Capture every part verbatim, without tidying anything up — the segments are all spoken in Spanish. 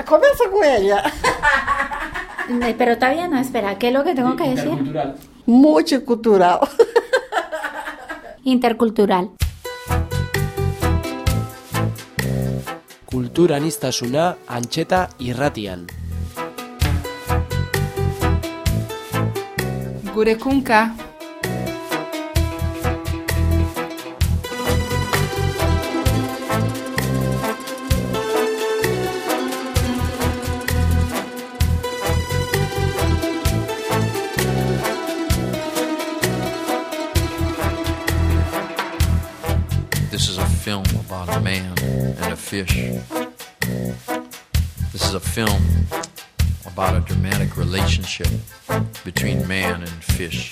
Comienzo con ella. Pero todavía no, espera, ¿qué es lo que tengo que decir? Intercultural. Mucho cultural. Intercultural. Kulturaniztasuna Antxeta irratian. Gure kunka. This is a film about a man and a fish. This is a film about a dramatic relationship between man and fish.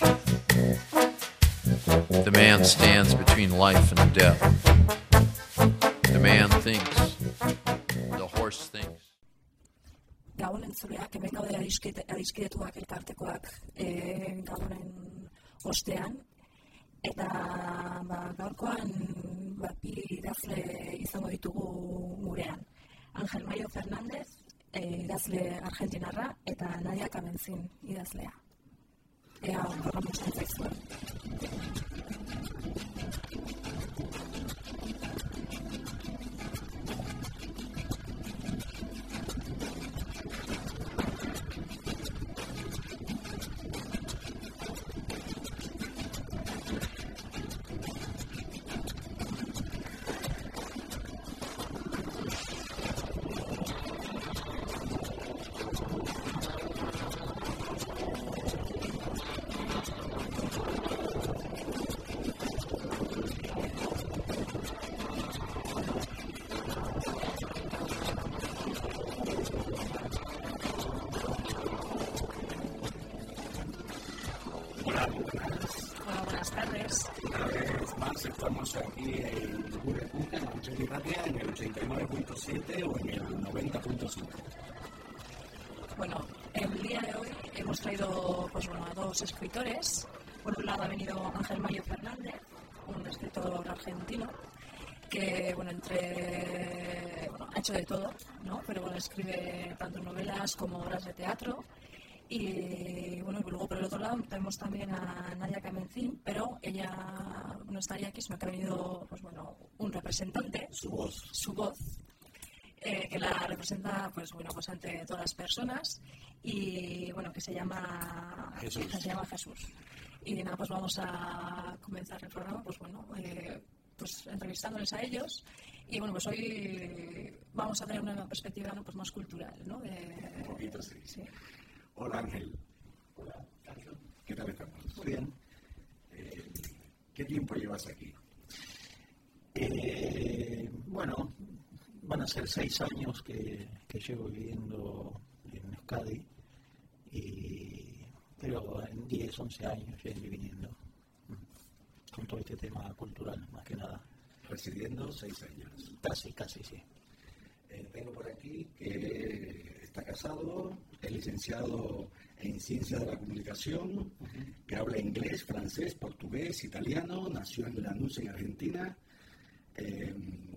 The man stands between life and death. The man thinks. The horse thinks. Gabon entzuleak, hemen gaude adiskidetuak elkartekoak e, gabonen ostean. Eta ba, gaurkoan ba, bi idazle izango ditugu gurean. Ángel Mayo Fernández, e, idazle argentinarra, eta Nadia Kamenzin idazlea. Ea, horra musten zaizuen. Estamos aquí en Gure Kunka, en Antxeta irratia, en el ochenta y nueve punto siete o en el noventa punto cinco. Bueno, el día de hoy hemos traído pues, bueno, a dos escritores. Por un lado ha venido Ángel Mayo Fernández, un escritor argentino, que bueno, entre, bueno, ha hecho de todo, ¿no? Pero bueno, escribe tanto novelas como obras de teatro. Y bueno, luego por el otro lado tenemos también a Nadia Kamenzin, pero ella no estaría aquí, sino que ha venido pues, bueno, un representante, su voz, su voz eh, que la representa pues, bueno, pues ante todas las personas y bueno, que se llama Jesús. Se llama Jesús. Y nada, pues vamos a comenzar el programa, pues bueno, eh, pues entrevistándoles a ellos. Y bueno, pues hoy vamos a tener una perspectiva ¿no? pues más cultural, ¿no? De, un poquito, sí. sí. Hola Ángel. Hola Ángel. ¿Qué tal estamos? Muy bien. Eh, ¿Qué tiempo llevas aquí? Eh, bueno, van a ser seis años que, que llevo viviendo en Euskadi, y, pero en diez, once años ya estoy viniendo con todo este tema cultural, más que nada. Residiendo seis años. Casi, casi, sí. Eh, tengo por aquí que está casado, es licenciado en Ciencias de la Comunicación, uh-huh. que habla inglés, francés, portugués, italiano, nació en Lanús, en Argentina. Eh,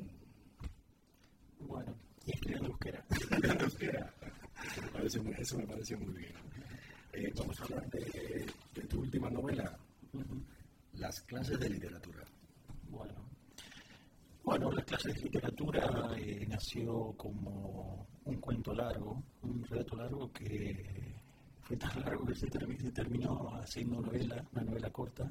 bueno, y estudiando euskera. Estudiando euskera. Me parece muy, eso me parece muy bien. Eh, vamos a hablar de, de tu última novela, uh-huh. Las clases de literatura. Bueno. Bueno, las clases de literatura eh, nació como un cuento largo, un relato largo que fue tan largo que se, term- se terminó haciendo novela, una novela corta,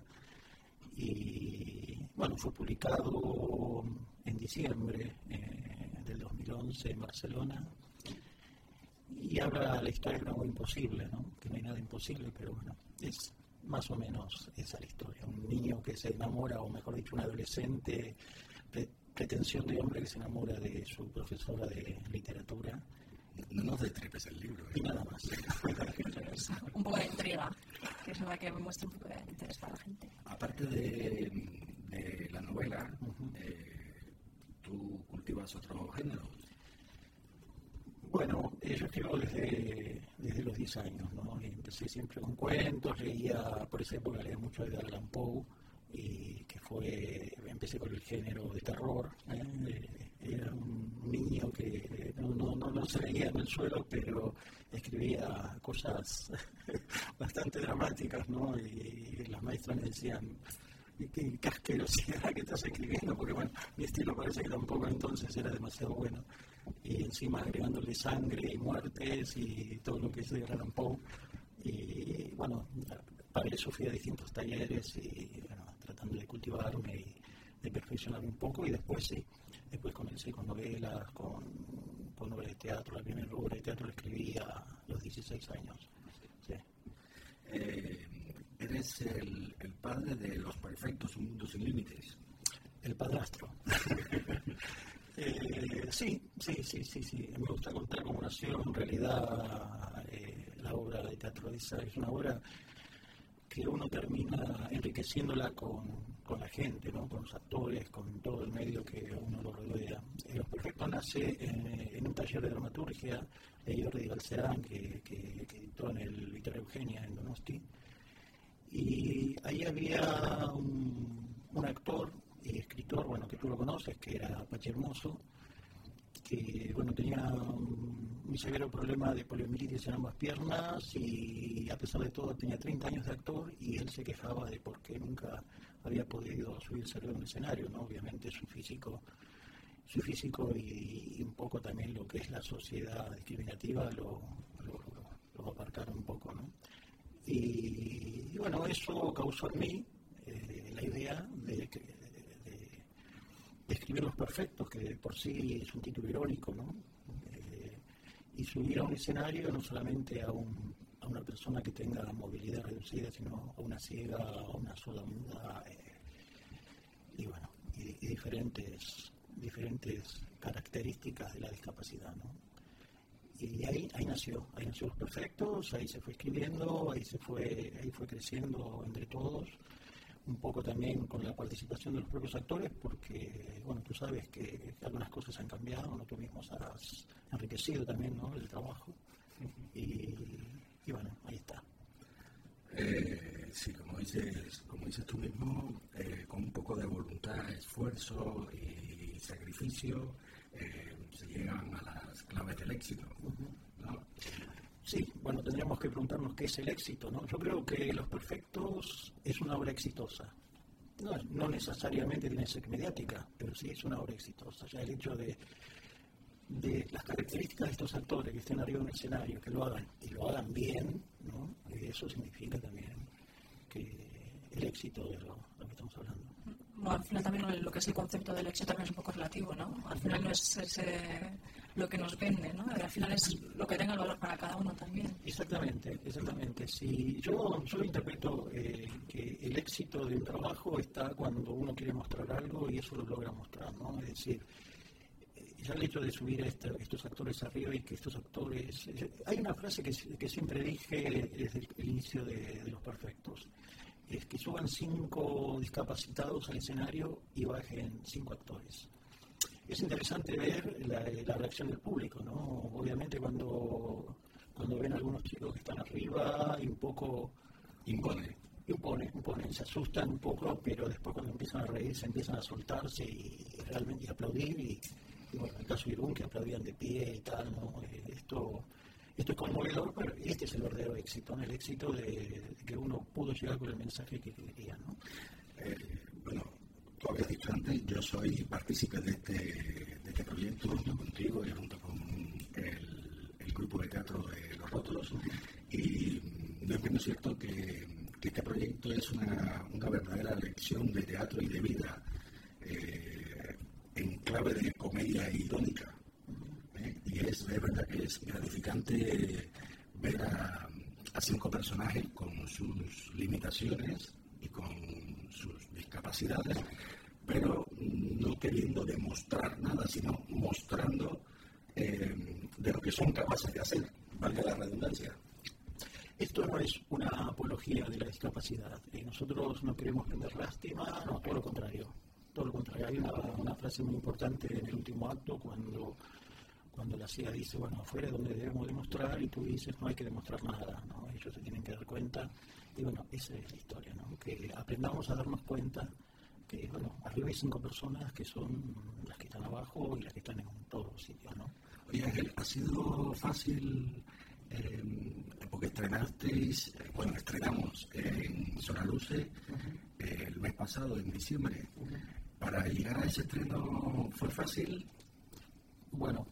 y bueno, fue publicado en diciembre eh, del dos mil once en Barcelona, y habla la historia de algo imposible, ¿no? Que no hay nada imposible, pero bueno, es más o menos esa la historia. Un niño que se enamora, o mejor dicho, un adolescente pre- pretensión de hombre que se enamora de su profesora de literatura. No nos destripes el libro. ¿eh? Y nada más. Un poco de intriga, que es la que me muestra un poco de interés para la gente. Aparte de, de la novela, uh-huh. eh, ¿tú cultivas otro género? Bueno, eh, yo escribo desde, desde los diez años, ¿no? Y empecé siempre con cuentos, leía, por esa época leía mucho de Allan Poe, y que fue, empecé con el género de terror, ¿eh? Era un niño que no, no, no, no se veía en el suelo, pero escribía cosas bastante dramáticas, ¿no? Y las maestras me decían, qué, qué asquerosidad que estás escribiendo, porque bueno, mi estilo parece que tampoco entonces era demasiado bueno. Y encima agregándole sangre y muertes y todo lo que es de Allan Poe. Y bueno, para eso fui a distintos talleres y bueno, tratando de cultivarme y de perfeccionarme un poco, y después sí, después comencé con novelas, con, con obras de teatro. La primera obra de teatro la escribí a los dieciséis años. Sí. Eh, eres el, el padre de Los Perfectos, Un Mundo Sin Límites. El padrastro. eh, sí, sí, sí, sí, sí. Me gusta contar cómo nació. En realidad, eh, la obra de teatro esa es una obra que uno termina enriqueciéndola con, con la gente, ¿no? Con los actores, con todo el medio que uno lo rodea. Eh, Los Perfectos nace en, en un taller de dramaturgia de Jordi Galcerán, que, que, que editó en el Víctor Eugenia, en Donosti. Y ahí había un, un actor y escritor, bueno, que tú lo conoces, que era Pachi Hermoso, que bueno, tenía un, un severo problema de poliomielitis en ambas piernas, y a pesar de todo tenía treinta años de actor, y él se quejaba de por qué nunca había podido subirse a un escenario, ¿no? Obviamente su físico, su físico y, y un poco también lo que es la sociedad discriminativa lo, lo, lo aparcaron un poco, ¿no? Y, y bueno, eso causó en mí eh, la idea de que de escribir Los Perfectos, que por sí es un título irónico, ¿no? Eh, y subir a un escenario no solamente a, un, a una persona que tenga movilidad reducida, sino a una ciega, a una sordomuda, eh, y bueno, y, y diferentes, diferentes características de la discapacidad, ¿no? Y ahí, ahí nació, ahí nació Los Perfectos, ahí se fue escribiendo, ahí se fue, ahí fue creciendo entre todos. Un poco también con la participación de los propios actores, porque, bueno, tú sabes que algunas cosas han cambiado, ¿no? Tú mismo has enriquecido también, ¿no?, el trabajo. Y, y bueno, ahí está. Eh, sí, como dices, como dices tú mismo, eh, con un poco de voluntad, esfuerzo y sacrificio, eh, se llegan a las claves del éxito, ¿no? Sí, bueno, tendríamos que preguntarnos qué es el éxito, ¿no? Yo creo que Los Perfectos es una obra exitosa. No, no necesariamente tiene que ser mediática, pero sí es una obra exitosa. Ya el hecho de, de las características de estos actores que estén arriba en el escenario, que lo hagan y lo hagan bien, ¿no? Eso significa también que el éxito de lo, de lo que estamos hablando. Bueno, al final también lo que es el concepto del éxito también es un poco relativo, ¿no? Al final no es ese, lo que nos vende, ¿no? Al final es lo que tenga el valor para cada uno también. Exactamente, exactamente. Sí, yo, yo interpreto eh, que el éxito de un trabajo está cuando uno quiere mostrar algo y eso lo logra mostrar, ¿no? Es decir, eh, ya el hecho de subir a esta, estos actores arriba y que estos actores... Eh, hay una frase que, que siempre dije desde el, el inicio de, de Los Perfectos. Es que suban cinco discapacitados al escenario y bajen cinco actores. Es interesante ver la, la reacción del público, ¿no? Obviamente cuando, cuando ven a algunos chicos que están arriba y un poco... Impone. Impone, impone, se asustan un poco, pero después cuando empiezan a reír se empiezan a soltarse y, y realmente y aplaudir. Y, y bueno, en el caso de Irún, que aplaudían de pie y tal, ¿no? Eh, esto... Esto es conmovedor, pero este es el verdadero éxito, ¿no? El éxito de, de que uno pudo llegar con el mensaje que quería, ¿no? Eh, bueno, tú habías dicho antes, yo soy partícipe de este, de este proyecto junto contigo y junto con el, el grupo de teatro de Los Rótulos. Y no es menos cierto que, que este proyecto es una, una verdadera lección de teatro y de vida, eh, en clave de comedia irónica. Y es, es verdad que es gratificante ver a, a cinco personajes con sus limitaciones y con sus discapacidades, pero no queriendo demostrar nada, sino mostrando eh, de lo que son capaces de hacer, valga la redundancia. Esto no es una apología de la discapacidad. Eh, nosotros no queremos vender lástima, no, todo lo contrario. Todo lo contrario. Hay una, una frase muy importante en el último acto cuando... Cuando la C I A dice, bueno, afuera es donde debemos demostrar, y tú dices, no hay que demostrar nada, ¿no? Ellos se tienen que dar cuenta. Y bueno, esa es la historia, ¿no? Que aprendamos a darnos cuenta que, bueno, arriba hay cinco personas que son las que están abajo y las que están en todos los sitios, ¿no? Oye, Ángel, ¿ha sido fácil, eh, porque estrenasteis, eh, bueno, estrenamos en Sonaluce uh-huh. eh, el mes pasado, en diciembre, uh-huh. para llegar a ese estreno fue fácil? Bueno,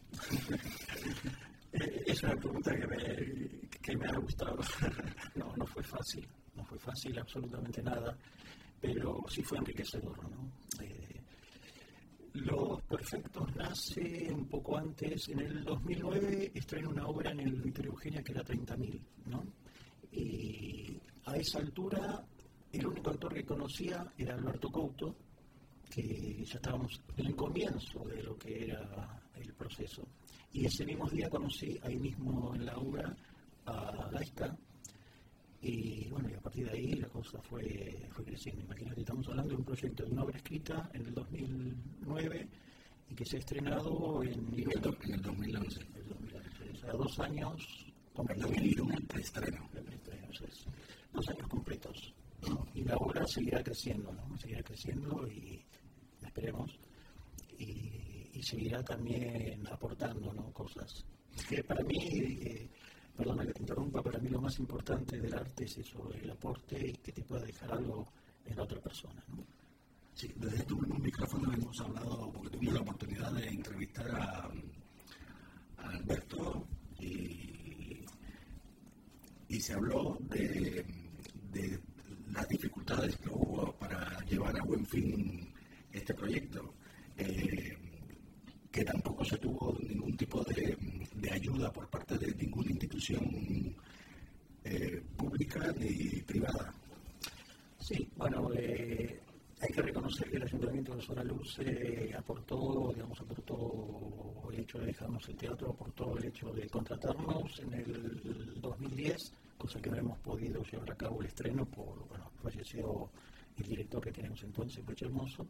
es una pregunta que me, que me ha gustado. No, no fue fácil, no fue fácil absolutamente nada, pero sí fue enriquecedor, ¿no? Eh, Los Perfectos nace un poco antes, en el dos mil nueve estreno una obra en el Víctor Eugenia que era treinta mil, ¿no? Y a esa altura el único actor que conocía era Alberto Couto, que ya estábamos en el comienzo de lo que era el proceso. Y ese mismo día conocí ahí mismo en la obra a Gaisca, y bueno, y a partir de ahí la cosa fue, fue creciendo. Imagínate, estamos hablando de un proyecto, de una obra escrita en el dos mil nueve y que se ha estrenado en, en, el, en el dos mil once. El dos mil once, o sea, dos años completos. El preestreno. El preestreno, o sea, es dos años completos, ¿no? Y la obra seguirá creciendo, ¿no? Seguirá creciendo y esperemos, y, y seguirá también aportando, ¿no? Cosas que para mí, eh, perdona que te interrumpa, para mí lo más importante del arte es eso, el aporte y que te pueda dejar algo en la otra persona, ¿no? Sí, desde tu mismo micrófono hemos hablado, porque tuvimos la oportunidad de entrevistar a, a Alberto y, y se habló de, de las dificultades que hubo para llevar a buen fin este proyecto, eh, que tampoco se tuvo ningún tipo de, de ayuda por parte de ninguna institución eh, pública ni privada. Sí, bueno, eh, hay que reconocer que el Ayuntamiento de Sonaluce eh, aportó, digamos, aportó el hecho de dejarnos el teatro, aportó el hecho de contratarnos en el dos mil diez, cosa que no hemos podido llevar a cabo el estreno por, bueno, falleció el director que tenemos entonces, Pecho Hermoso,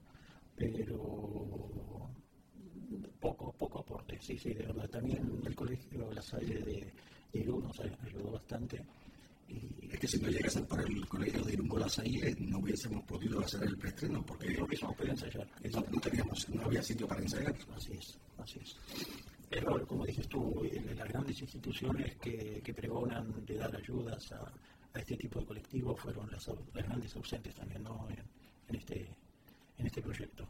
pero poco, poco aporte, sí, sí, de verdad. También el colegio La Salle de Irún nos ayudó bastante. Y es que si no llegasen por el colegio de Irún La Salle no hubiésemos podido hacer el preestreno, porque no hubiésemos podido ensayar. No, no, teníamos, no había sitio para ensayar. Así es, así es. Pero como dices tú, las grandes instituciones que, que pregonan de dar ayudas a, a este tipo de colectivos fueron las, las grandes ausentes también, ¿no? en, en este en este proyecto.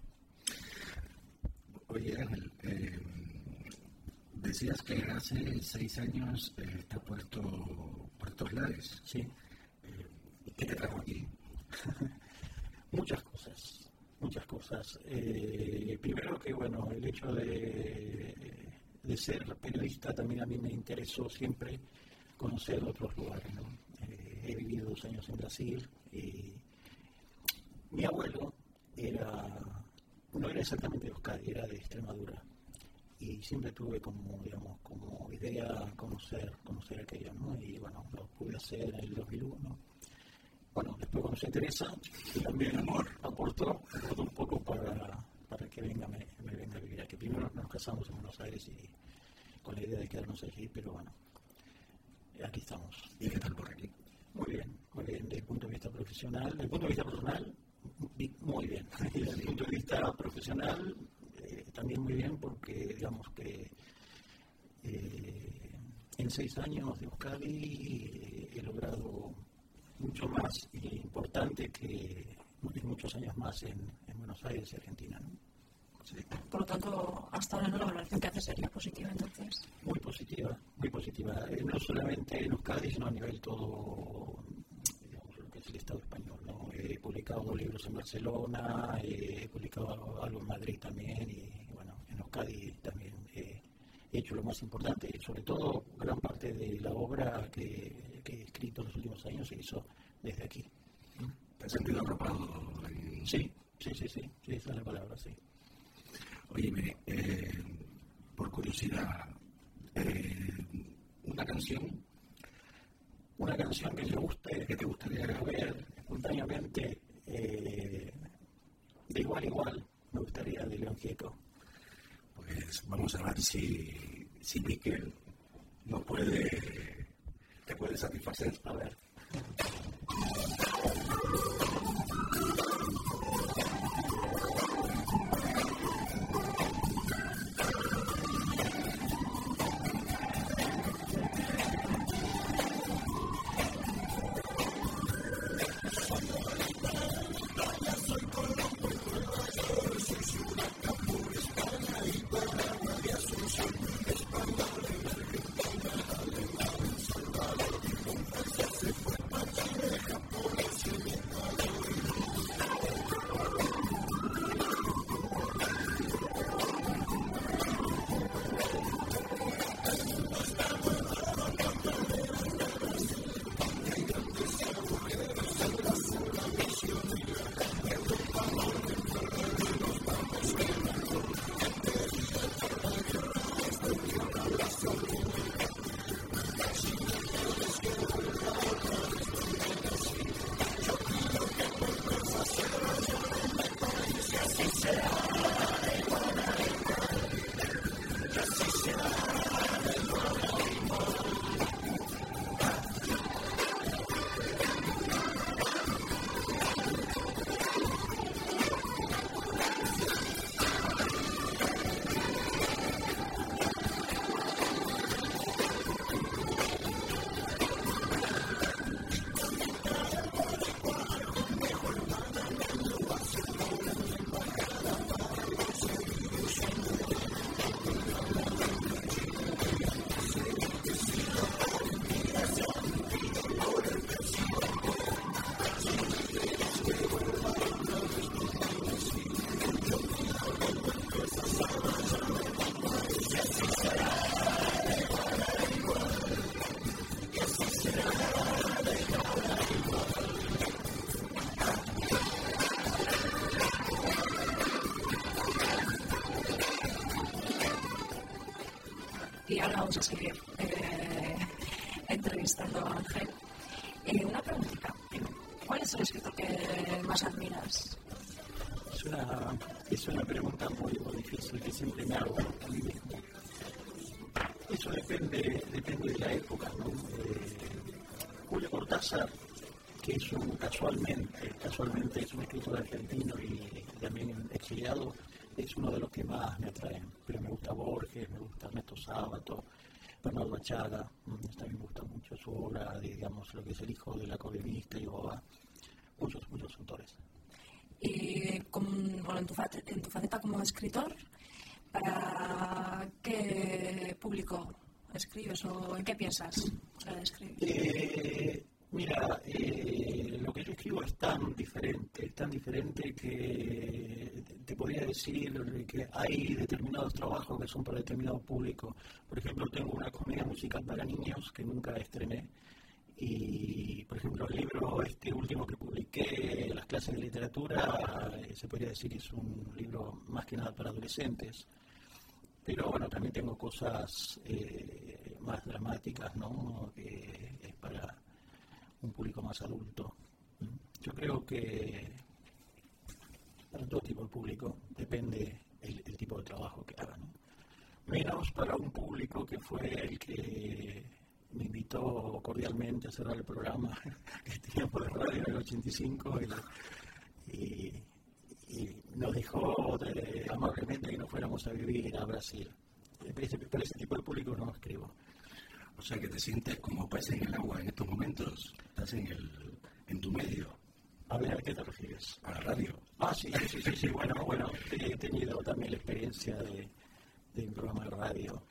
Oye, Ángel, eh, decías que hace seis años eh, está puesto por estos lares. Sí. Eh, ¿Qué te trajo aquí? Muchas cosas, muchas cosas. Eh, primero que, bueno, el hecho de, de ser periodista también a mí me interesó siempre conocer otros lugares, ¿no? Eh, he vivido dos años en Brasil y mi abuelo era, no era exactamente de Euskadi, era de Extremadura, y siempre tuve como, digamos, como idea conocer, conocer aquello, ¿no? Y bueno, lo pude hacer en el dos mil uno. Bueno, después conocí a Teresa, que también amor aportó, aportó un poco para, para que venga, me, me venga a vivir aquí. Primero nos casamos en Buenos Aires y con la idea de quedarnos allí, pero bueno, aquí estamos. ¿Y qué tal por aquí? Muy bien, muy bien, desde el punto de vista profesional, desde el punto de vista personal, muy bien. Y desde el punto de vista profesional, eh, también muy bien, porque digamos que eh, en seis años de Euskadi eh, he logrado mucho más importante que en muchos años más en, en Buenos Aires y Argentina, ¿no? Sí. Por lo tanto, hasta ahora no la valoración que hace sería positiva, entonces. Muy positiva, muy positiva. Eh, no solamente en Euskadi, sino a nivel todo, digamos, lo que es el Estado español, ¿no? He publicado dos libros en Barcelona, he publicado algo en Madrid también, y bueno, en Euskadi también eh, he hecho lo más importante, y sobre todo gran parte de la obra que, que he escrito en los últimos años se hizo desde aquí. ¿Te has sentido arropado? En... Sí, sí, sí, sí, sí, esa es la palabra, sí. Óyeme, eh, por curiosidad, eh, una canción, una canción que te guste, que te gustaría ver espontáneamente, eh, de igual a igual, me gustaría de León Gieco. Pues vamos a ver si, si Miquel nos puede, te puede satisfacer. A ver. ahora vamos a seguir eh, entrevistando a Ángel. Eh, una preguntita. ¿Cuál es el escritor que más admiras? Es una, es una pregunta muy, muy difícil que siempre me hago a mí mismo. Eso depende, depende de la época, ¿no? Eh, Julio Cortázar, que es un, casualmente, casualmente es un escritor argentino y también exiliado, es uno de los que más me atraen. Pero me gusta Borges, me gusta Ernesto Sábato, Bernardo Achaga, también me gusta mucho su obra, digamos, lo que es El hijo del acordeonista y Boba, muchos, muchos autores. Y con, bueno, en, tu faceta, en tu faceta como escritor, ¿para qué público escribes o en qué piensas al escribir? Eh, mira, eh, lo que yo escribo es tan diferente, es tan diferente que te podría decir que hay determinados trabajos que son para determinado público. Por ejemplo, tengo una comedia musical para niños que nunca estrené. Y, por ejemplo, el libro este último que publiqué, Las clases de literatura, eh, se podría decir que es un libro más que nada para adolescentes. Pero, bueno, también tengo cosas eh, más dramáticas, ¿no? Que es para un público más adulto. Yo creo que para todo tipo de público depende el, el tipo de trabajo que haga, ¿no? Menos para un público que fue el que me invitó cordialmente a cerrar el programa que teníamos de radio en el ochenta y cinco y, y, y nos dejó de, amablemente que nos fuéramos a vivir a Brasil. Para ese tipo de público no escribo. O sea que te sientes como pez en el agua en estos momentos, estás en, el, en tu medio. A ver, ¿a qué te refieres? A la radio. Ah, sí, sí, sí, sí. Bueno, bueno, he tenido también la experiencia de, de un programa de radio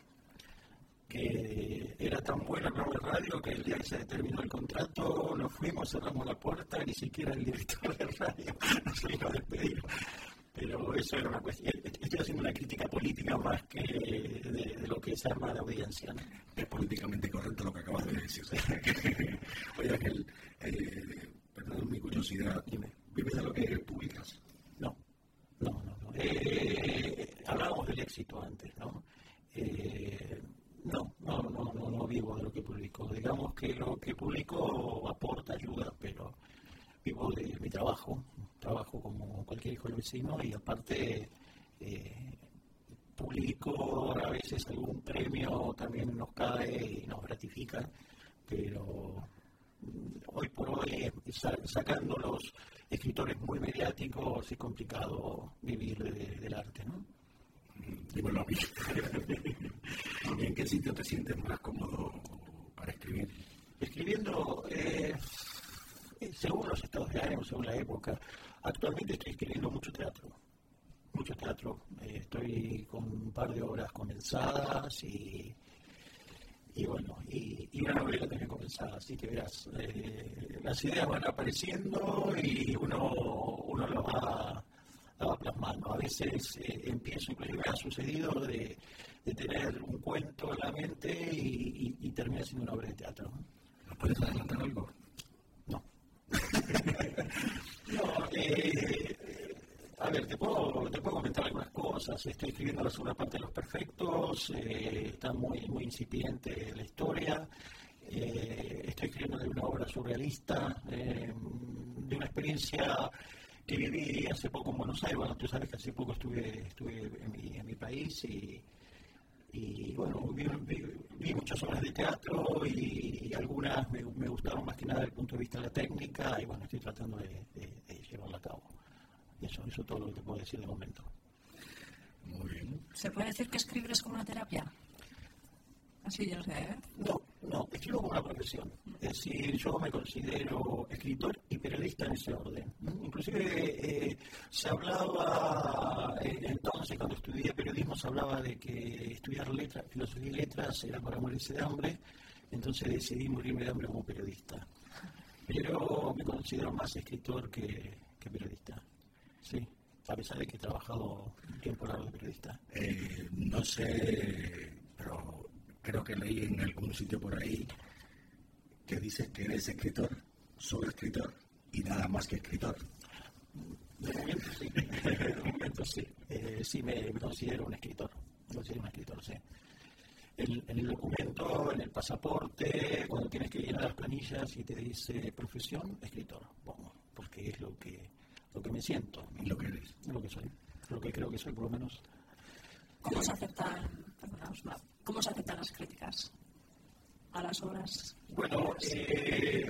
que era tan bueno el programa de radio que el día que se terminó el contrato nos fuimos, cerramos la puerta, ni siquiera el director de radio nos vino a despedir. Pero eso era una cuestión. Estoy haciendo una crítica política más que de, de lo que se arma de audiencia, ¿no? Es políticamente correcto lo que acabas de decir. Oye, Ángel, eh, perdón mi curiosidad, Dime. ¿vives de lo que publicas? No, no, no. no. Eh, hablábamos del éxito antes, ¿no? Eh, No, no, no, no, no vivo de lo que publico. Digamos que lo que publico aporta, ayuda, pero vivo de mi trabajo. Trabajo como cualquier hijo del vecino y aparte eh, publico a veces algún premio, también nos cae y nos gratifica, pero hoy por hoy, sacando los escritores muy mediáticos, es complicado vivir de, del arte, ¿no? Dímelo a mí. ¿En qué sitio te sientes más cómodo para escribir? Escribiendo, eh, según los estados de ánimo, según la época. Actualmente estoy escribiendo mucho teatro. Mucho teatro. Eh, estoy con un par de obras comenzadas y, y bueno, y, y una novela también comenzada. Así que verás, eh, las ideas van apareciendo y uno, uno lo va... estaba plasmando. A veces eh, empiezo, inclusive me ha sucedido de, de tener un cuento en la mente y, y, y termina siendo una obra de teatro. ¿Nos puedes adelantar algo? No. no, eh, a ver, te puedo, te puedo comentar algunas cosas. Estoy escribiendo la segunda parte de Los Perfectos, eh, está muy, muy incipiente la historia. Eh, estoy escribiendo de una obra surrealista, eh, de una experiencia que viví hace poco en Buenos Aires. Bueno, tú sabes que hace poco estuve, estuve en, mi, en mi país y, y bueno, vi, vi, vi muchas obras de teatro y, y algunas me, me gustaron más que nada desde el punto de vista de la técnica y bueno, estoy tratando de, de, de llevarla a cabo. Y eso, eso es todo lo que te puedo decir de momento. Muy bien. ¿Se puede decir que escribir es como una terapia? Así yo no sé, ¿eh? No, no, escribo como una profesión. Es decir, yo me considero escritor y periodista en ese orden. Inclusive eh, se hablaba, eh, entonces cuando estudié periodismo se hablaba de que estudiar letras, filosofía y letras era para morirse de hambre, entonces decidí morirme de hambre como periodista. Pero me considero más escritor que, que periodista, sí, a pesar de que he trabajado un tiempo largo de periodista. Eh, no sé, pero creo que leí en algún sitio por ahí que dices que eres escritor, solo escritor y nada más que escritor. De momento sí, de momento sí, eh, sí me, me considero un escritor, me considero un escritor, sí. el, en el documento, en el pasaporte, cuando tienes que llenar las planillas y te dice profesión, escritor, pongo, porque es lo que, lo que me siento. Y lo que eres. Lo que soy, lo que creo que soy, por lo menos. ¿Cómo se aceptan, perdona, ¿cómo se aceptan las críticas a las obras? Bueno, eh,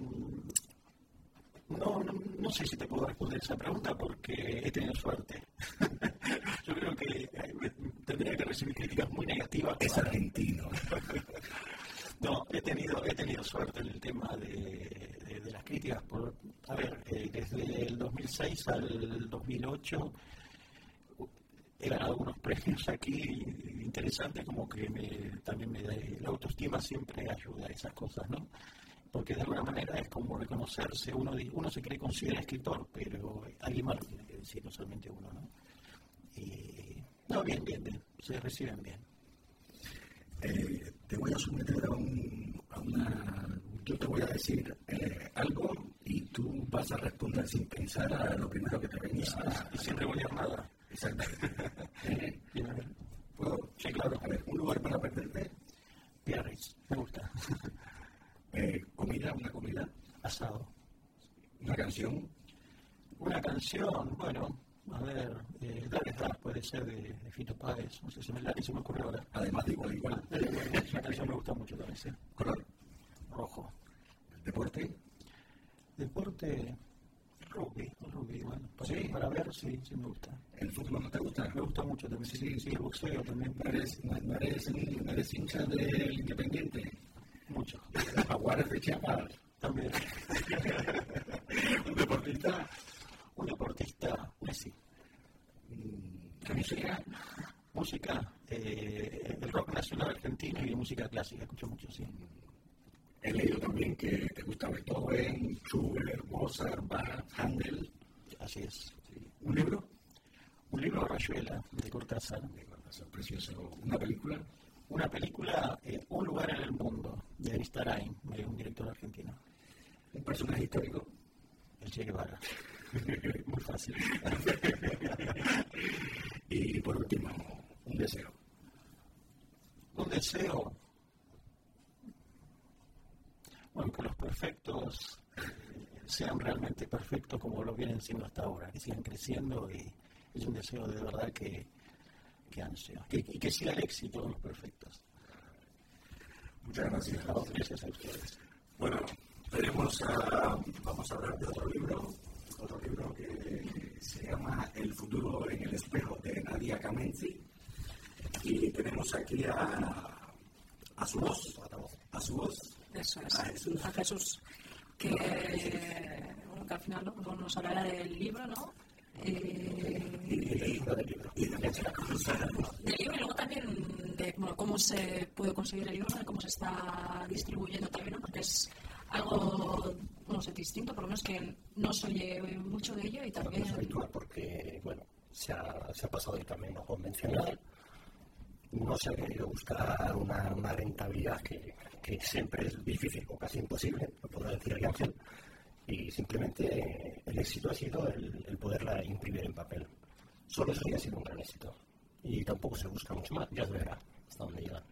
no, no, no sé si te puedo responder esa pregunta porque he tenido suerte. Yo creo que tendría que recibir críticas muy negativas. Es argentino. No, he tenido, he tenido suerte en el tema de, de, de las críticas. Por, a ver, eh, desde el dos mil seis al dos mil ocho he ganado algunos premios aquí interesantes, como que me, también me da la autoestima, siempre ayuda a esas cosas, ¿no? Porque de alguna manera es como reconocerse, uno, uno se cree considera escritor, pero alguien más lo tiene que decir, no solamente uno, ¿no? Y, no, bien, bien, bien, se reciben bien. Eh, te voy a someter a, un, a una... Yo te voy a decir eh, algo y tú vas a responder sin pensar a lo primero que te venga. Y sin revolver nada. Exactamente. eh, Bien, a ver. ¿Puedo? Sí, claro. A ver, un lugar para perderte. Biarritz, me gusta. Eh, comida, una comida. Asado. Una canción. Una canción, bueno, a ver, eh, Dale Dale puede ser de, de Fito Páez, no sé si me la se me ocurre ahora. Además de igual igual. Dale, bueno, esa canción me gusta mucho también, sí. Color. Rojo. Deporte. Deporte, rugby, rugby, bueno, para, Sí. para ver, sí, sí me gusta. ¿El fútbol no te gusta? Me gusta mucho también, sí, sí, sí el boxeo también. ¿No eres, no, no eres, no eres hincha del Independiente? Mucho. Jaguares de Chiapas. También. Un deportista. Un deportista, Messi. ¿Qué música? Música, eh, el rock nacional argentino y música clásica, escucho mucho, sí. He leído también que te gusta Beethoven, Schubert, Mozart, Bach, Handel. Así es. Sí. ¿Un libro? Un libro, Rayuela, de Cortázar. De Cortázar, precioso. ¿Una película? Una película, eh, Un lugar en el mundo, de Aristarain, de un director argentino. ¿Un personaje histórico? El Che Guevara. Muy fácil. Y por último, un deseo. Un deseo. Bueno, que los perfectos sean realmente perfectos como lo vienen siendo hasta ahora, que sigan creciendo, y es un deseo de verdad que, que ansio. Que, y que siga el éxito de los perfectos. Muchas gracias. No, gracias a ustedes. Bueno, tenemos a, vamos a hablar de otro libro, otro libro que se llama El futuro en el espejo, de Nadia Kamenzi. Y tenemos aquí a, a su voz, a su voz. Eso es, a Jesús. a Jesús, que, bueno, que al final, ¿no? Pues nos hablará del libro, ¿no? Eh, Y del libro, del libro. Y de muchas cosas. del libro y luego también de bueno, cómo se puede conseguir el libro, ¿no? Cómo se está distribuyendo también, ¿no? Porque es algo, no sé, distinto, por lo menos que no se oye mucho de ello y también... No es habitual porque, bueno, se ha, se ha pasado el camino convencional, no se ha querido buscar una, una rentabilidad que, que siempre es difícil o casi imposible, lo podrá decir el Ángel, y simplemente eh, el éxito ha sido el, el poderla imprimir en papel. Solo eso ya ha sido un gran éxito. Y tampoco se busca mucho más, ya se verá hasta dónde llegan.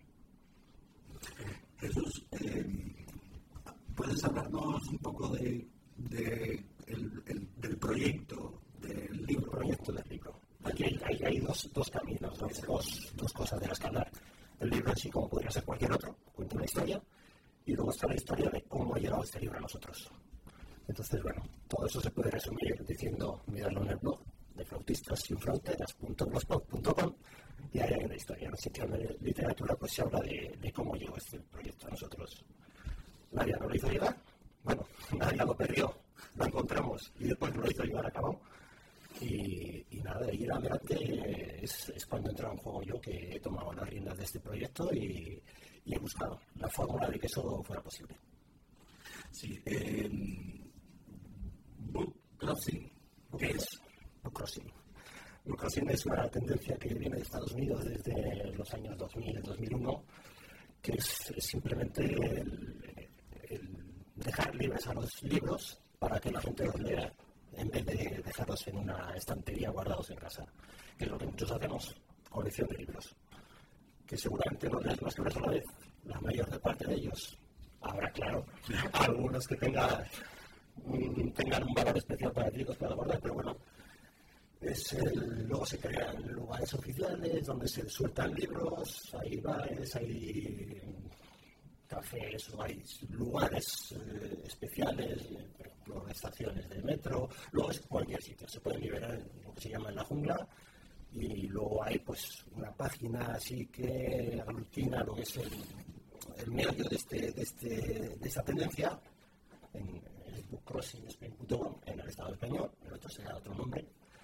Jesús, eh, ¿puedes hablarnos un poco de, de el, el, del proyecto del libro? El proyecto del libro. Aquí hay, hay, hay dos, dos caminos, dos, dos, dos cosas de las que hablar. El libro en sí, como podría ser cualquier otro, cuenta una historia, y luego está la historia de cómo ha llegado este libro a nosotros. Entonces, bueno, todo eso se puede resumir diciendo, miradlo en el blog de flautistas sin fronteras punto blogspot punto com, y ahí hay una historia. En el sitio de literatura pues se habla de, de cómo llegó este proyecto a nosotros. Nadia no lo hizo llegar, bueno, Nadia lo perdió, lo encontramos y después lo hizo llegar a cabo. Y, y nada, de ahí en adelante es, es cuando entra en juego yo, que he tomado las riendas de este proyecto y, y he buscado la fórmula de que eso fuera posible. Sí, eh, Book Crossing, ¿qué es? Book Crossing. Book Crossing es una tendencia que viene de Estados Unidos desde los años dos mil, dos mil uno, que es, es simplemente el, el dejar libres a los libros para que la gente los lea, en vez de dejarlos en una estantería guardados en casa, que es lo que muchos hacemos, colección de libros. que seguramente no lees más que una sola vez, la mayor parte de ellos. Habrá, claro, algunos que tengan un, tengan un valor especial para ti, los puedo abordar, pero bueno, es el, luego se crean lugares oficiales donde se sueltan libros, hay bares, hay cafés, o hay lugares eh, especiales, eh, por ejemplo, estaciones de metro, luego es cualquier sitio, se puede liberar en lo que se llama en la jungla, y luego hay pues una página así que aglutina lo que es el, el medio de, este, de, este, de esta tendencia, en el book crossing spain punto com, en el Estado español, el otro será otro nombre,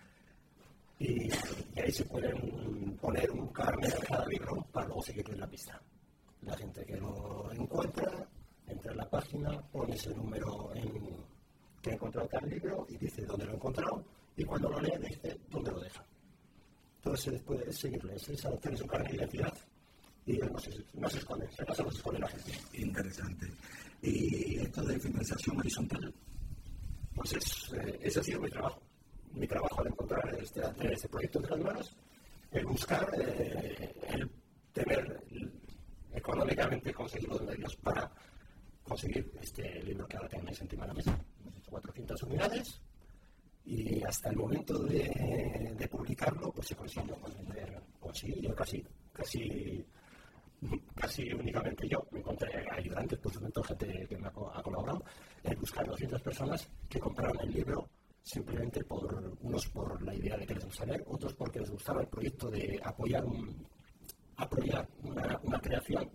y, y ahí se pueden poner un carnet de cada libro para luego seguirle la pista. La gente que lo encuentra, entra en la página, pone ese número en que ha encontrado tal libro y dice dónde lo ha encontrado, y cuando lo lee dice dónde lo deja. Entonces se puede seguirle, esa opción es un carnet de identidad y no se, no se esconde, se pasa, no se esconde la gente. Interesante. Y esto de financiación horizontal, pues es, eh, ese ha sido mi trabajo. Mi trabajo al encontrar este, tener este proyecto entre las manos, el buscar, eh, el tener el, económicamente conseguir los medios para conseguir este libro que ahora tenéis encima de la mesa. cuatrocientas unidades, y hasta el momento de, de publicarlo, pues se consiguió vender, conseguí yo casi, casi, casi únicamente yo. Me encontré ayudantes, por supuesto, gente que me ha, ha colaborado, en buscar doscientas personas que compraron el libro simplemente por, unos por la idea de que les gusta leer, otros porque les gustaba el proyecto de apoyar un apoyar una, una creación,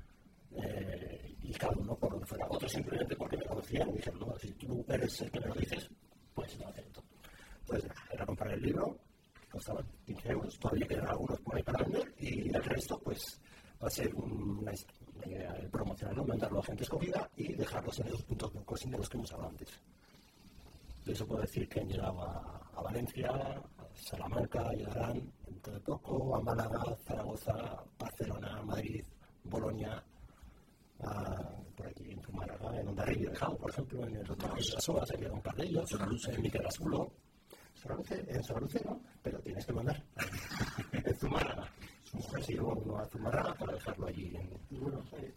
eh, y cada uno por donde fuera, otros simplemente porque me conocían y dijeron, no, si tú eres el que me lo dices, pues lo acepto. Entonces era comprar el libro, que costaba quince euros, todavía quedan algunos por ahí para vender, y el resto pues va a ser una, una idea de promocionarlo, mandarlo a gente escogida y dejarlos en esos puntos de cocina de los que hemos hablado antes. De eso puedo decir que han llegado a, a Valencia, a Salamanca, llegarán dentro de poco, a Málaga, Zaragoza, Barcelona, Madrid, Bolonia, a, por aquí en Zumárraga, en Hondarribia de Jau, por ejemplo, en el otro de las horas, hay un par de ellos, en Miquelasculo, en Soraluce no, pero tienes que mandar en Zumárraga. Su mujer se llevó uno a Zumárraga para dejarlo allí en Buenos Aires.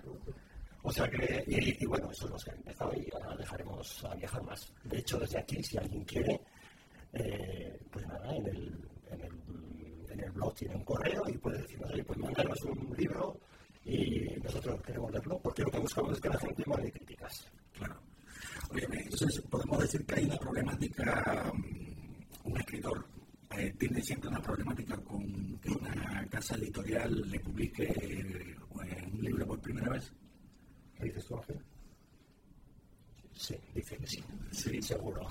O sea que, y, y bueno, eso es lo que ha empezado y ahora dejaremos a viajar más. De hecho, desde aquí, si alguien quiere, eh, pues nada, en el, en, el, en el blog tiene un correo y puede decirnos, oye, pues mandarnos un libro y nosotros queremos leerlo, porque lo que buscamos es que la gente mande críticas. Claro. Oye, entonces podemos decir que hay una problemática, un escritor eh, tiene siempre una problemática con que una casa editorial le publique eh, un libro por primera vez. ¿Qué dices tú, Ángel? Sí, dice que sí. Sí, seguro.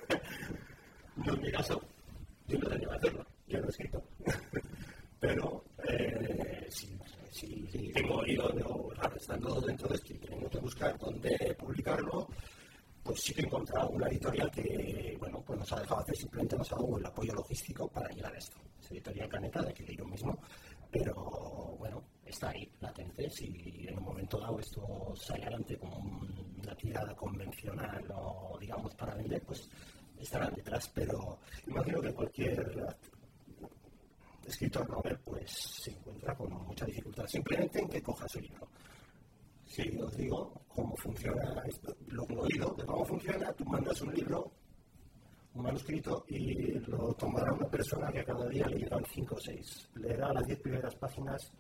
No en mi caso, yo no tenía que hacerlo, yo no he escrito. Pero eh, sí, sí, sí, tengo oído, no, claro, estando dentro de esto y teniendo que buscar dónde publicarlo, pues sí que he encontrado una editorial que, bueno, pues nos ha dejado hacer, simplemente nos ha dado el apoyo logístico para llegar a esto. Es Editorial Planeta, de aquí de yo mismo, pero bueno, está ahí, latente. Si en un momento dado esto sale adelante como una tirada convencional o, digamos, para vender, pues estarán detrás, pero imagino que cualquier escritor novel pues se encuentra con mucha dificultad, simplemente en que coja su libro. Si os digo cómo funciona esto, lo que he oído de cómo funciona, tú mandas un libro, un manuscrito, y lo tomará una persona que cada día le llegan cinco o seis. Leerá las diez primeras páginas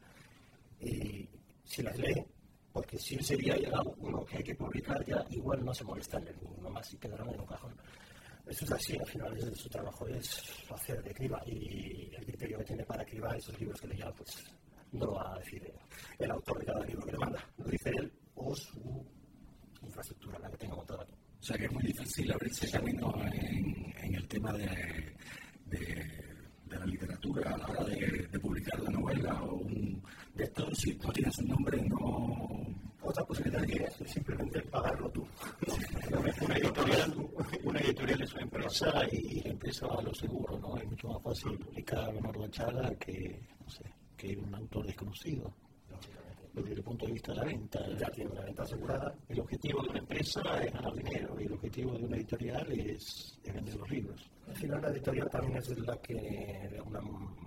y si las lee, porque si ese día llega uno que hay que publicar, ya igual no se molesta en leer ninguno más y quedarán en un cajón. Eso es así, al final es, su trabajo es hacer de criba, y el criterio que tiene para cribar esos libros que le llegan, pues no lo va a decir el autor de cada libro que le manda, lo dice él o su infraestructura, la que tenga montada aquí. O sea que es muy difícil abrirse camino en, en el tema de, de, de la literatura a la hora de, de publicar una novela o un de esto. Si no tienes un nombre, no. Otra posibilidad que es simplemente pagarlo tú. Una editorial, una editorial es una empresa y la empresa va a lo seguro, ¿no? Es mucho más fácil publicar Bernardo Chaga que, no sé, que un autor desconocido. Desde el punto de vista de la venta, ya tiene una venta asegurada. El objetivo de una empresa es ganar dinero y el objetivo de una editorial es, es vender los libros. Al final la editorial también es la que de algún modo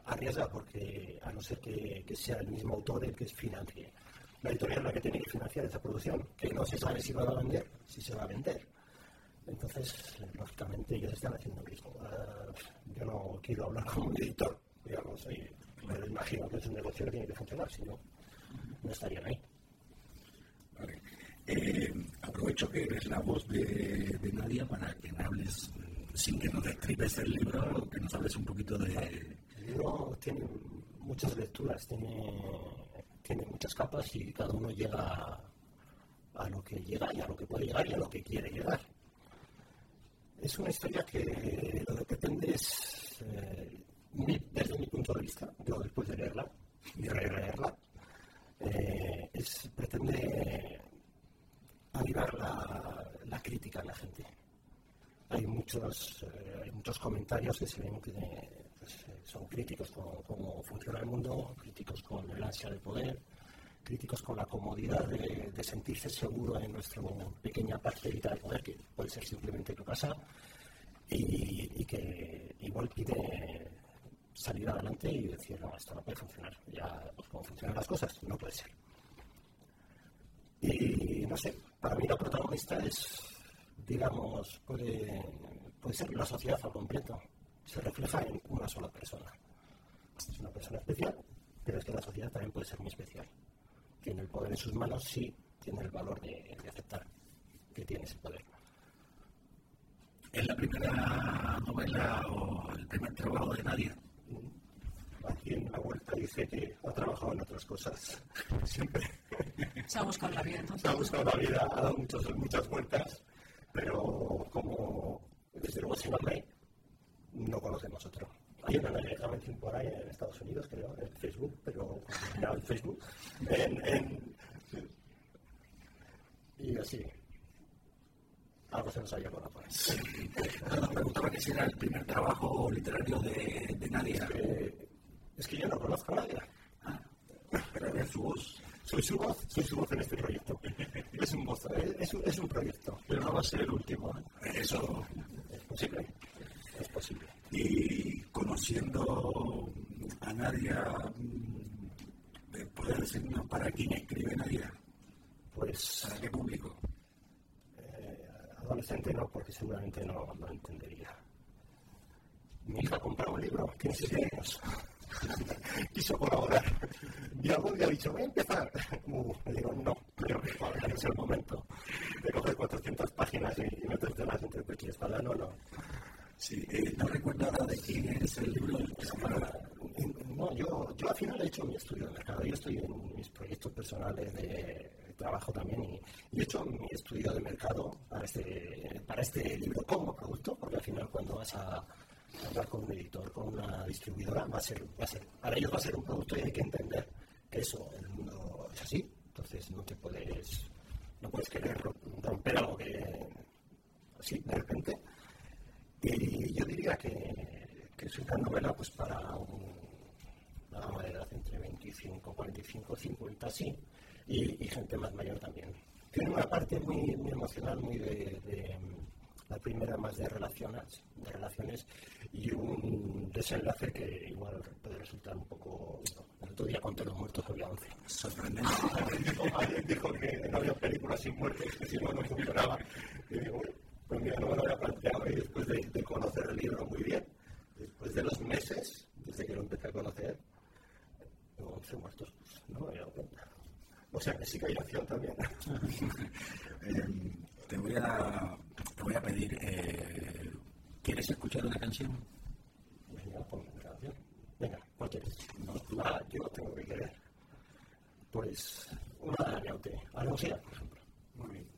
arriesga porque, a no ser que, que sea el mismo autor el que financie. La editorial es la que tiene que financiar esa producción, que no se sabe si va a vender, si se va a vender. Entonces, lógicamente, ellos están haciendo lo mismo. Uh, yo no quiero hablar como un editor, digamos, y me imagino que es un negocio que tiene que funcionar, si no, no estarían ahí. Vale. Eh, aprovecho que eres la voz de, de Nadia para que me hables, sin que nos describes el libro, que nos hables un poquito de... El libro tiene muchas lecturas, tiene, tiene muchas capas y cada uno llega a, a lo que llega y a lo que puede llegar y a lo que quiere llegar. Es una historia que lo que pretende es, eh, mi, desde mi punto de vista, yo después de leerla y releerla, eh, es, pretende avivar la, la crítica en la gente. Hay muchos, eh, hay muchos comentarios que se ven que pues, son críticos con cómo funciona el mundo, críticos con el ansia de poder, críticos con la comodidad de, de sentirse seguro en nuestra pequeña parcelita de poder, que puede ser simplemente tu casa, y, y que igual pide salir adelante y decir, no, esto no puede funcionar, ya pues, cómo funcionan las cosas, no puede ser. Y no sé, para mí la protagonista es, digamos, puede, puede ser la sociedad al completo, se refleja en una sola persona. Es una persona especial, pero es que la sociedad también puede ser muy especial. Tiene el poder en sus manos, sí, tiene el valor de, de aceptar que tiene ese poder. ¿Es la primera novela o el primer trabajo de Nadia? Aquí en la vuelta dice que ha trabajado en otras cosas, siempre. Se ha buscado la vida, entonces. Se ha buscado la vida, ha dado muchas, muchas vueltas, pero como desde luego ese nombre no conocemos otro. Hay una Nadia Mención por ahí en Estados Unidos, creo, en Facebook, pero no en Facebook. En, en, y así. Algo se nos ha llevado por ahí. Sí. Me preguntaba que si era el primer trabajo literario de, de Nadia. Eh, es que yo no conozco a Nadia. Ah, pero eres su voz. Soy su voz, soy su voz en este proyecto. Es un voz, es un, es un proyecto. Pero no va a ser el último. ¿eh? Eso es posible. Es posible. Y conociendo a Nadia, ¿puedes decirnos para quién escribe Nadia? Pues, ¿para qué público? Eh, adolescente no, porque seguramente no lo entendería. Mi hija compró un libro, tiene siete años. Quiso colaborar. Y algún día ha dicho, voy a empezar. Uh, le digo, no, creo que ahora es el momento de coger cuatrocientas páginas y, y metértelas entre pecho y espalda. No, no. Sí, eh, no recuerdo ahora de quién es el libro. No, yo, yo al final he hecho mi estudio de mercado. Yo estoy en mis proyectos personales de trabajo también y, y he hecho mi estudio de mercado para este, para este libro como producto, porque al final cuando vas a hablar con un editor, con una distribuidora, va a ser, va a ser, para ellos va a ser un producto y hay que entender que eso, el mundo es así. Entonces no te puedes, no puedes querer romper algo que así de repente. Y yo diría que, que es una novela pues para un, una gama de edad entre veinticinco, cuarenta y cinco, cincuenta, sí, y, y gente más mayor también. Tiene una parte muy, muy emocional, muy de, de la primera más de relaciones, de relaciones y un desenlace que igual puede resultar un poco... El otro día conté los muertos, había once. Sorprendente. Alguien dijo que no había películas sin muertes, que si no, no funcionaba. Y digo, bueno, pues mira, no me lo había planteado y después de, de conocer el libro muy bien, después de los meses, desde que lo empecé a conocer, once muertos, pues no me había dado cuenta. O sea que sí que hay acción también. eh, te, voy a, te voy a pedir, eh, ¿quieres escuchar una canción? Venga, ponme una canción. Venga, ¿cuál quieres? No, ah, yo tengo que querer. Pues una de Aute, Almosía, por ejemplo. Muy bien.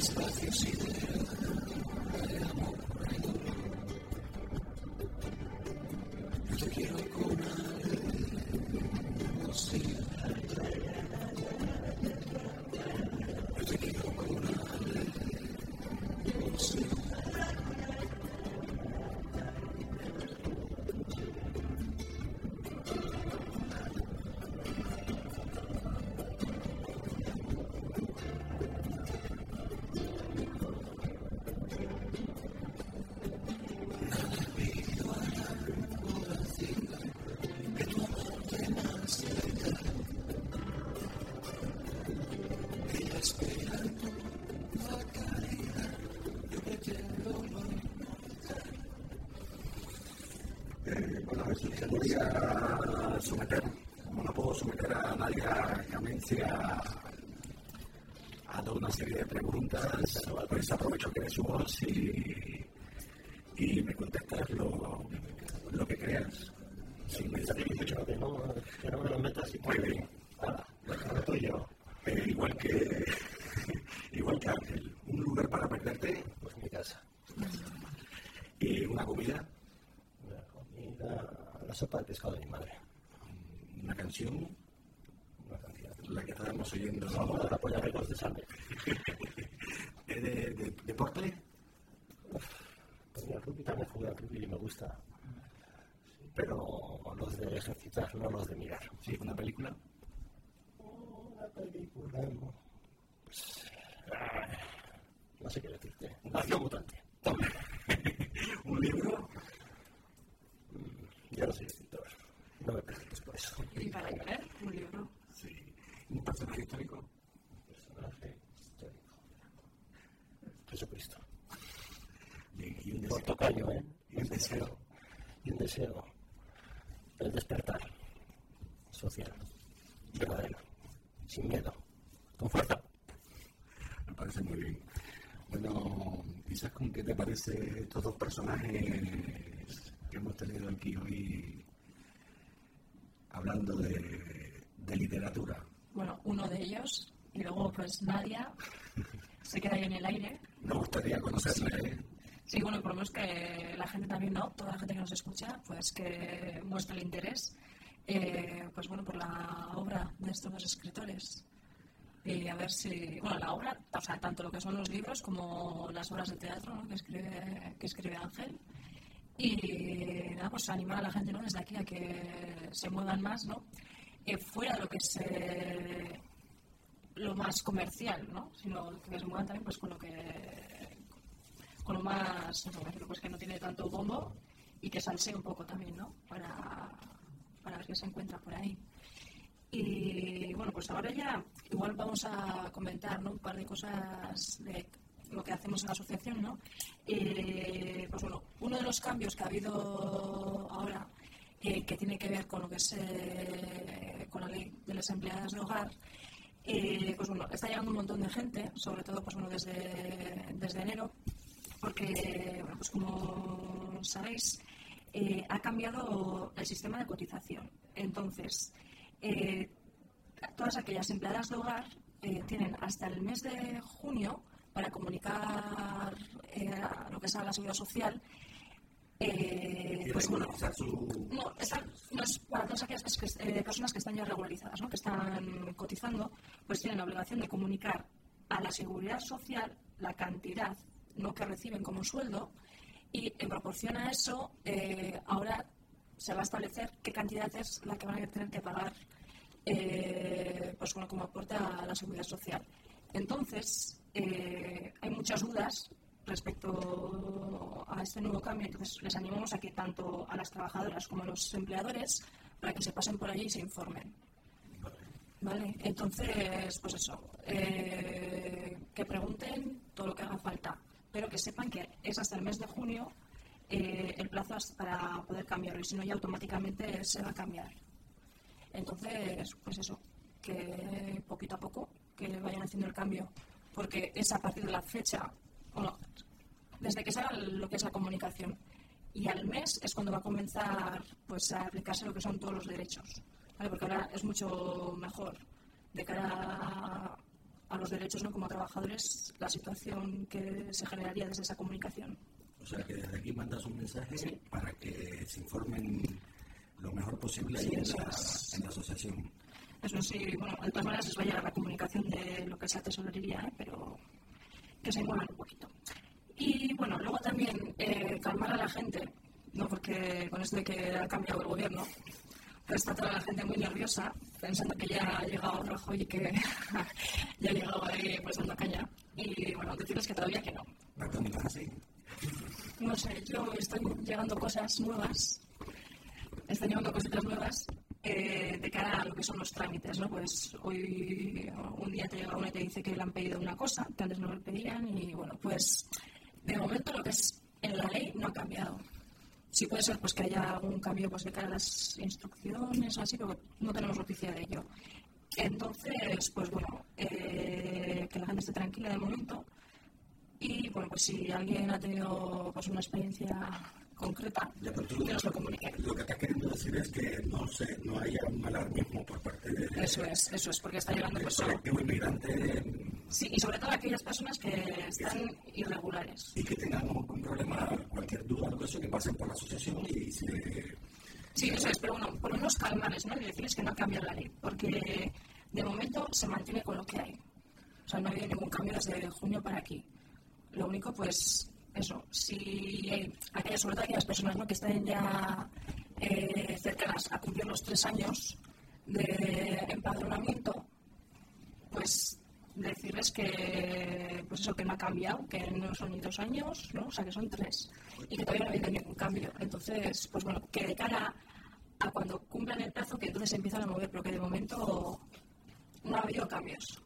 Se podría someter, como no puedo someter a nadie a que a, a toda una serie de preguntas, pues aprovecho que eres su voz y, y me contestas lo, lo que creas. Sí, me está diciendo que no, que no me lo metas y muy bien. Nada, lo tuyo. Eh, igual que igual que Ángel, un lugar para perderte, pues mi casa. Y una comida. Una comida. La sopa de pescado de mi madre. Una canción. Una canción. La que estábamos oyendo. Vamos a apoyar récords de sangre. ¿De, de, de deporte? Pues mira, el rugby también jugué al rugby y me gusta. Pero los de ejercitar, no los de mirar. Sí, una película. Una película. Pues. Ah, no sé qué decirte. Nación mutante. Un libro. Yo no soy escritor, no me preguntes por eso. ¿Y para leer un libro? Sí. ¿Un personaje histórico? Un personaje histórico. Jesucristo. Bien, y un deseo. Por tocayo, ¿eh? Y un deseo. Y un deseo. El despertar. Social. Verdadero. Sin miedo. Con fuerza. Me parece muy bien. Bueno, quizás con qué te parece estos dos personajes que hemos tenido aquí hoy hablando de, de literatura. Bueno, uno de ellos, y luego pues Nadia, se queda ahí en el aire. Me gustaría conocerla, ¿eh? Sí, bueno, por lo menos que la gente también, ¿no? Toda la gente que nos escucha, pues que muestre el interés, eh, pues bueno, por la obra de estos dos escritores. Y a ver si, bueno, la obra, o sea, tanto lo que son los libros como las obras de teatro, ¿no? que escribe, que escribe Ángel. Y nada, pues animar a la gente, ¿no? Desde aquí a que se muevan más, ¿no? Eh, fuera de lo que es eh, lo más comercial, ¿no? Sino que se muevan también pues con lo que con lo más, no sé, pues que no tiene tanto bombo y que salsee un poco también, ¿no? Para, para ver qué se encuentra por ahí. Y bueno, pues ahora ya igual vamos a comentar, ¿no? Un par de cosas de lo que hacemos en la asociación, ¿no? Eh, pues bueno, uno de los cambios que ha habido ahora, eh, que tiene que ver con lo que es eh, con la ley de las empleadas de hogar, eh, pues bueno, está llegando un montón de gente, sobre todo pues bueno desde, desde enero, porque, bueno, pues como sabéis, eh, ha cambiado el sistema de cotización. Entonces, eh, todas aquellas empleadas de hogar eh, tienen hasta el mes de junio para comunicar eh, a lo que es a la Seguridad Social. Eh, pues bueno, su... no, esta, no es para todas aquellas eh, personas que están ya regularizadas, ¿no? Que están cotizando, pues tienen la obligación de comunicar a la Seguridad Social la cantidad no que reciben como sueldo, y en proporción a eso eh, ahora se va a establecer qué cantidad es la que van a tener que pagar eh, pues bueno, como aporte a la Seguridad Social. Entonces, eh, hay muchas dudas respecto a este nuevo cambio, entonces les animamos a que tanto a las trabajadoras como a los empleadores, para que se pasen por allí y se informen. Vale, entonces, pues eso, eh, que pregunten todo lo que haga falta, pero que sepan que es hasta el mes de junio eh, el plazo para poder cambiarlo, y si no ya automáticamente se va a cambiar. Entonces, pues eso, que poquito a poco que vayan haciendo el cambio, porque es a partir de la fecha, bueno, desde que salga lo que es la comunicación, y al mes es cuando va a comenzar pues a aplicarse lo que son todos los derechos, ¿vale? Porque ahora es mucho mejor de cara a los derechos, ¿no? Como trabajadores, la situación que se generaría desde esa comunicación. O sea, que desde aquí mandas un mensaje sí. para que se informen lo mejor posible sí, en, eso la, es. en la asociación. Eso sí, bueno, de todas maneras les va a llegar la comunicación de lo que es la tesorería, ¿eh? Pero que se muevan un poquito. Y bueno, luego también eh, calmar a la gente, ¿no? Porque con esto de que ha cambiado el gobierno, pues está toda la gente muy nerviosa, pensando que ya ha llegado Rajoy y que ya ha llegado ahí pues dando caña. Y bueno, decirles que todavía que no. ¿No así? No sé, yo estoy llegando cosas nuevas, estoy llevando cositas nuevas eh, de cara a lo que son los trámites, ¿no? Pues hoy un día te llega uno y te dice que le han pedido una cosa, que antes no lo pedían, y bueno, pues de momento lo que es en la ley no ha cambiado. Sí puede ser pues que haya algún cambio pues de cara a las instrucciones o así, pero no tenemos noticia de ello. Entonces, pues bueno, eh, que la gente esté tranquila de momento. Y bueno, pues si alguien ha tenido pues una experiencia concreta, ya, pero tú, que nos lo comunique. Lo que estás queriendo decir es que no, se, no haya un alarmismo por parte de... Eso es, eso es, porque está llegando pues... El colectivo inmigrante... Sí, y sobre todo aquellas personas que están irregulares. Y que tengan algún problema, cualquier duda o algo eso, que pasen por la asociación y se... Sí, eso es, pero bueno, por lo menos calmarles, ¿no? Y decirles que no cambia la ley, porque de momento se mantiene con lo que hay. O sea, no ha habido ningún cambio desde junio para aquí. Lo único, pues, eso, si hay aquellas, sobre todo aquellas personas, ¿no? Que estén ya eh, cercanas a cumplir los tres años de empadronamiento, pues decirles que, pues eso, que no ha cambiado, que no son ni dos años, ¿no? O sea, que son tres, y que todavía no ha habido ningún cambio. Entonces, pues bueno, que de cara a cuando cumplan el plazo, que entonces se empiezan a mover, pero que de momento no ha habido cambios.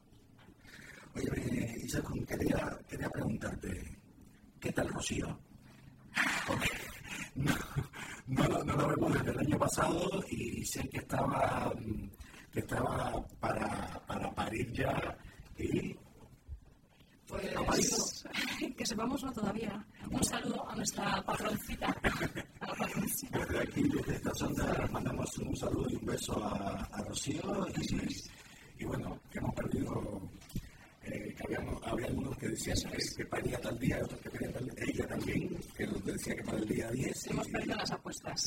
Oye, Isabel, quería, quería preguntarte, ¿qué tal Rocío? Porque no, no, no lo vemos desde el año pasado y sé que estaba, que estaba para, para parir ya y... Pues ¿no parido? Que sepamos no todavía. Un saludo a nuestra patroncita. A la patroncita. Desde aquí, desde esta zona, mandamos un saludo y un beso a, a Rocío y, y bueno, que hemos perdido... Eh, que habíamos, había algunos que decían que, que paría tal día, otros que paría tal día, ella también, que nos decía que para el día diez. Hemos y... perdido las apuestas.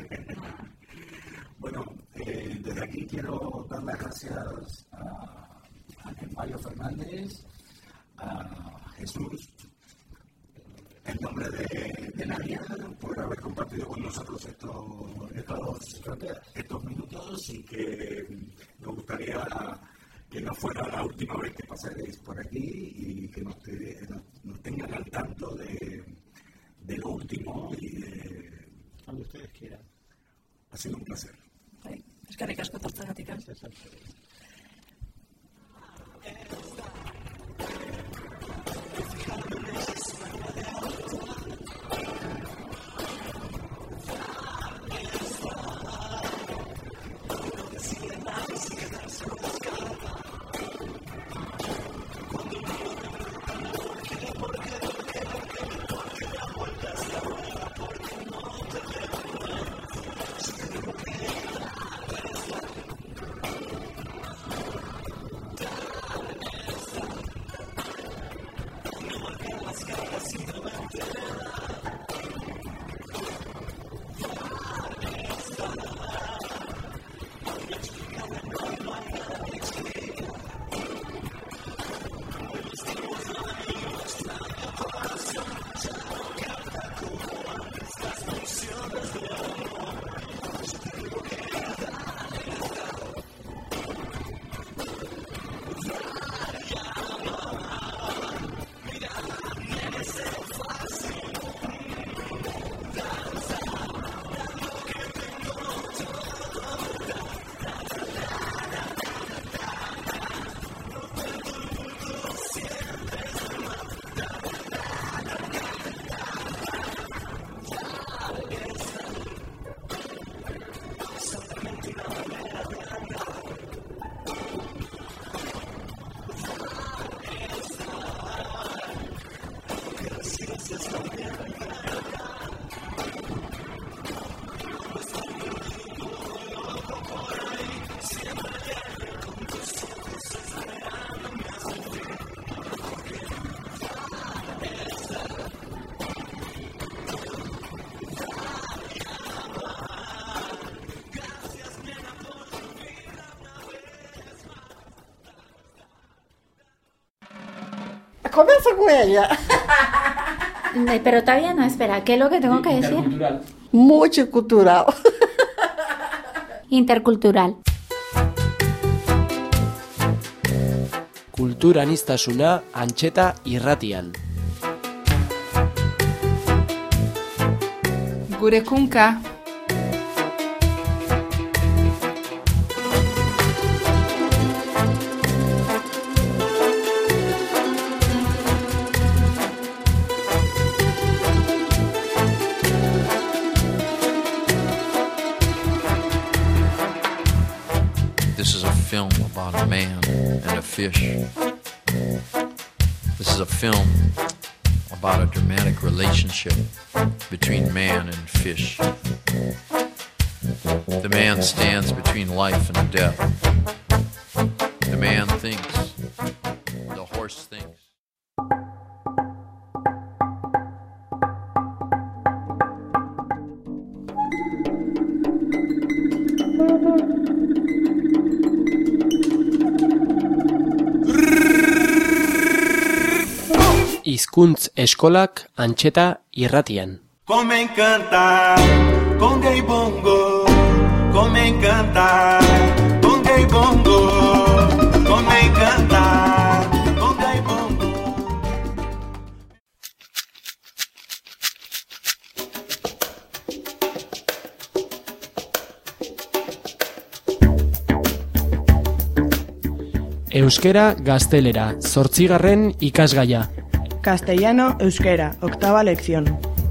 Bueno, eh, desde aquí quiero dar las gracias a Ángel Mayo Fernández, a Jesús, en nombre de, de Nadia, por haber compartido con nosotros estos, estos, estos minutos y que nos gustaría que no fuera la última vez que pasaréis por aquí y que nos, te, nos, nos tengan al tanto de, de lo último y de... Cuando ustedes quieran. Ha sido un placer. Sí, es que ricas con tortas gaticas. Comienza con ella. Eh, Pero todavía no, espera, ¿qué es lo que tengo que decir? Intercultural. Multicultural. Intercultural. Kulturaniztasuna Antxeta irratian. Gure kunka. This is a film about a man and a fish. This is a film about a dramatic relationship between man and fish. The man stands between life and death. The man thinks. The horse thinks. Hizkuntz eskolak Antxeta irratian. Come encanta con gay bongo, come encanta con gay bongo, come encanta con gay bongo. Euskera gaztelera, zortzigarren ikasgaia. Castellano, euskera, octava lección.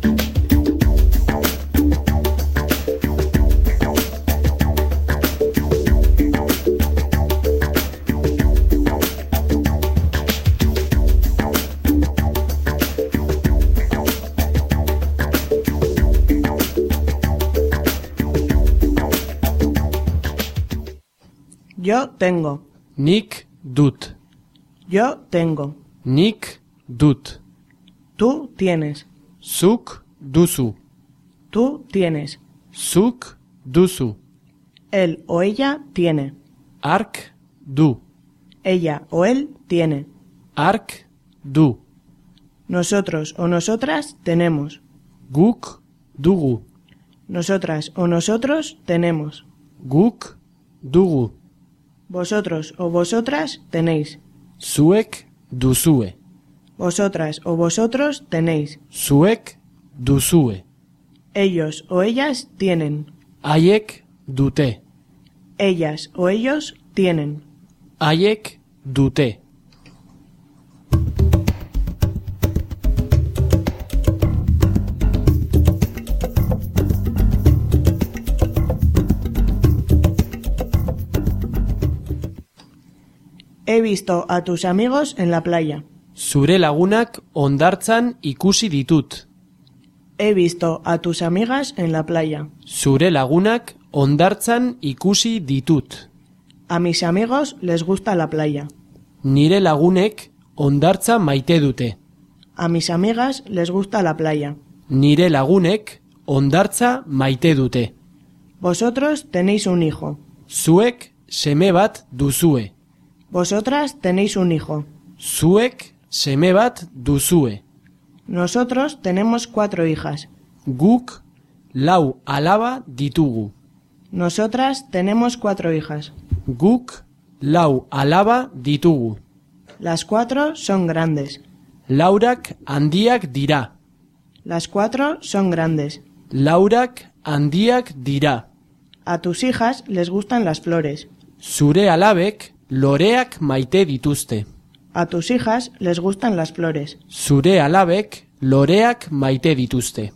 Yo tengo. Nik dut. Yo tengo. Nik dut. Tú tienes. Zuk duzu. Tú tienes. Zuk duzu. Él o ella tiene. Ark du. Ella o él tiene. Ark du. Nosotros o nosotras tenemos. Guk dugu. Nosotras o nosotros tenemos. Guk dugu. Vosotros o vosotras tenéis. Zuek duzue. Vosotras o vosotros tenéis. Zuek duzue. Ellos o ellas tienen. Haiek dute. Ellas o ellos tienen. Haiek dute. He visto a tus amigos en la playa. Zure lagunak hondartzan ikusi ditut. He visto a tus amigas en la playa. Zure lagunak hondartzan ikusi ditut. A mis amigos les gusta la playa. Nire lagunek hondartza maite dute. A mis amigas les gusta la playa. Nire lagunek hondartza maite dute. Vosotros tenéis un hijo. Zuek seme bat duzue. Vosotras tenéis un hijo. Zuek seme bat duzue. Nosotros tenemos cuatro hijas. Guk lau alaba ditugu. Nosotras tenemos cuatro hijas. Guk lau alaba ditugu. Las cuatro son grandes. Laurak handiak dira. Las cuatro son grandes. Laurak handiak dira. A tus hijas les gustan las flores. Zure alabek loreak maite dituzte. A tus hijas les gustan las flores. Zure alabek loreak maite dituzte.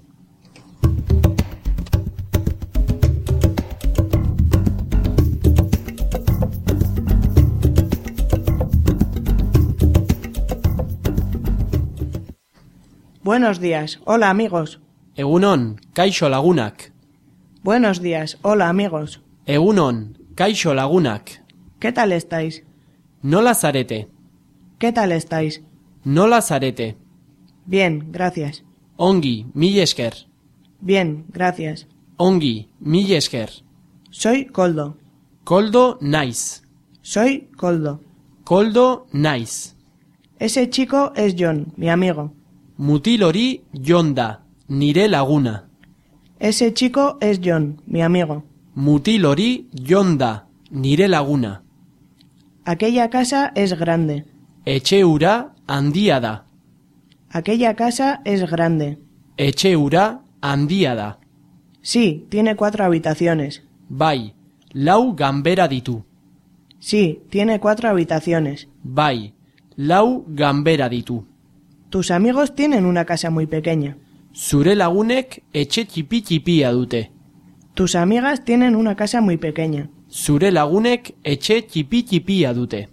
Buenos días, hola amigos. Egunon, kaixo lagunak. Buenos días, hola amigos. Egunon, kaixo lagunak. ¿Qué tal estáis? Nola zarete? ¿Qué tal estáis? Nola zarete? Bien, gracias. Ongi, mil esker. Bien, gracias. Ongi, mil esker. Soy Koldo. Koldo naiz. Soy Koldo. Koldo naiz. Ese chico es John, mi amigo. Mutil hori Jon da, nire laguna. Ese chico es John, mi amigo. Mutil hori Jon da, nire laguna. Aquella casa es grande. Etxe hura handia da. Aquella casa es grande. Etxe hura handia da. Sí, tiene cuatro habitaciones. Bai, lau ganbera ditu. Sí, tiene cuatro habitaciones. Bai, lau ganbera ditu. Tus amigos tienen una casa muy pequeña. Zure lagunek etxe txipi-txipia dute. Tus amigas tienen una casa muy pequeña. Zure lagunek etxe txipi-txipia dute.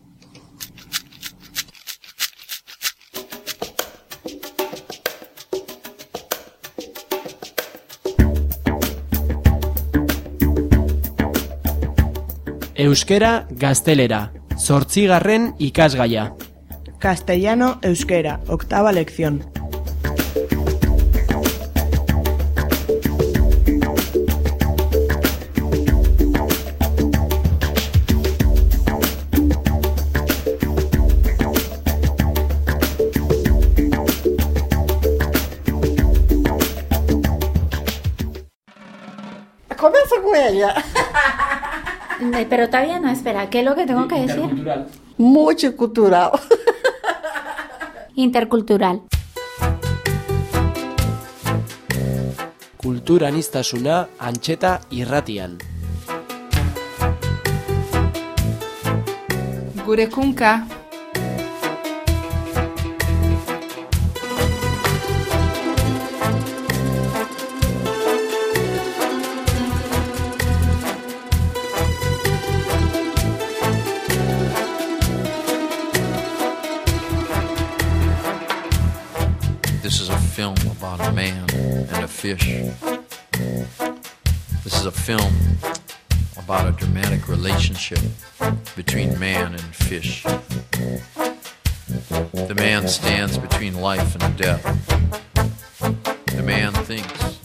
Euskera gaztelera, zortzigarren ikasgaia. Castellano, euskera, octava lección. Comienza con ella. Eh, Pero todavía no, espera, ¿qué es lo que tengo que decir? Intercultural. Multicultural. Intercultural. Kulturaniztasuna antxeta irratian. Gure kunka. This is a film about a man and a fish. This is a film about a dramatic relationship between man and fish. The man stands between life and death. The man thinks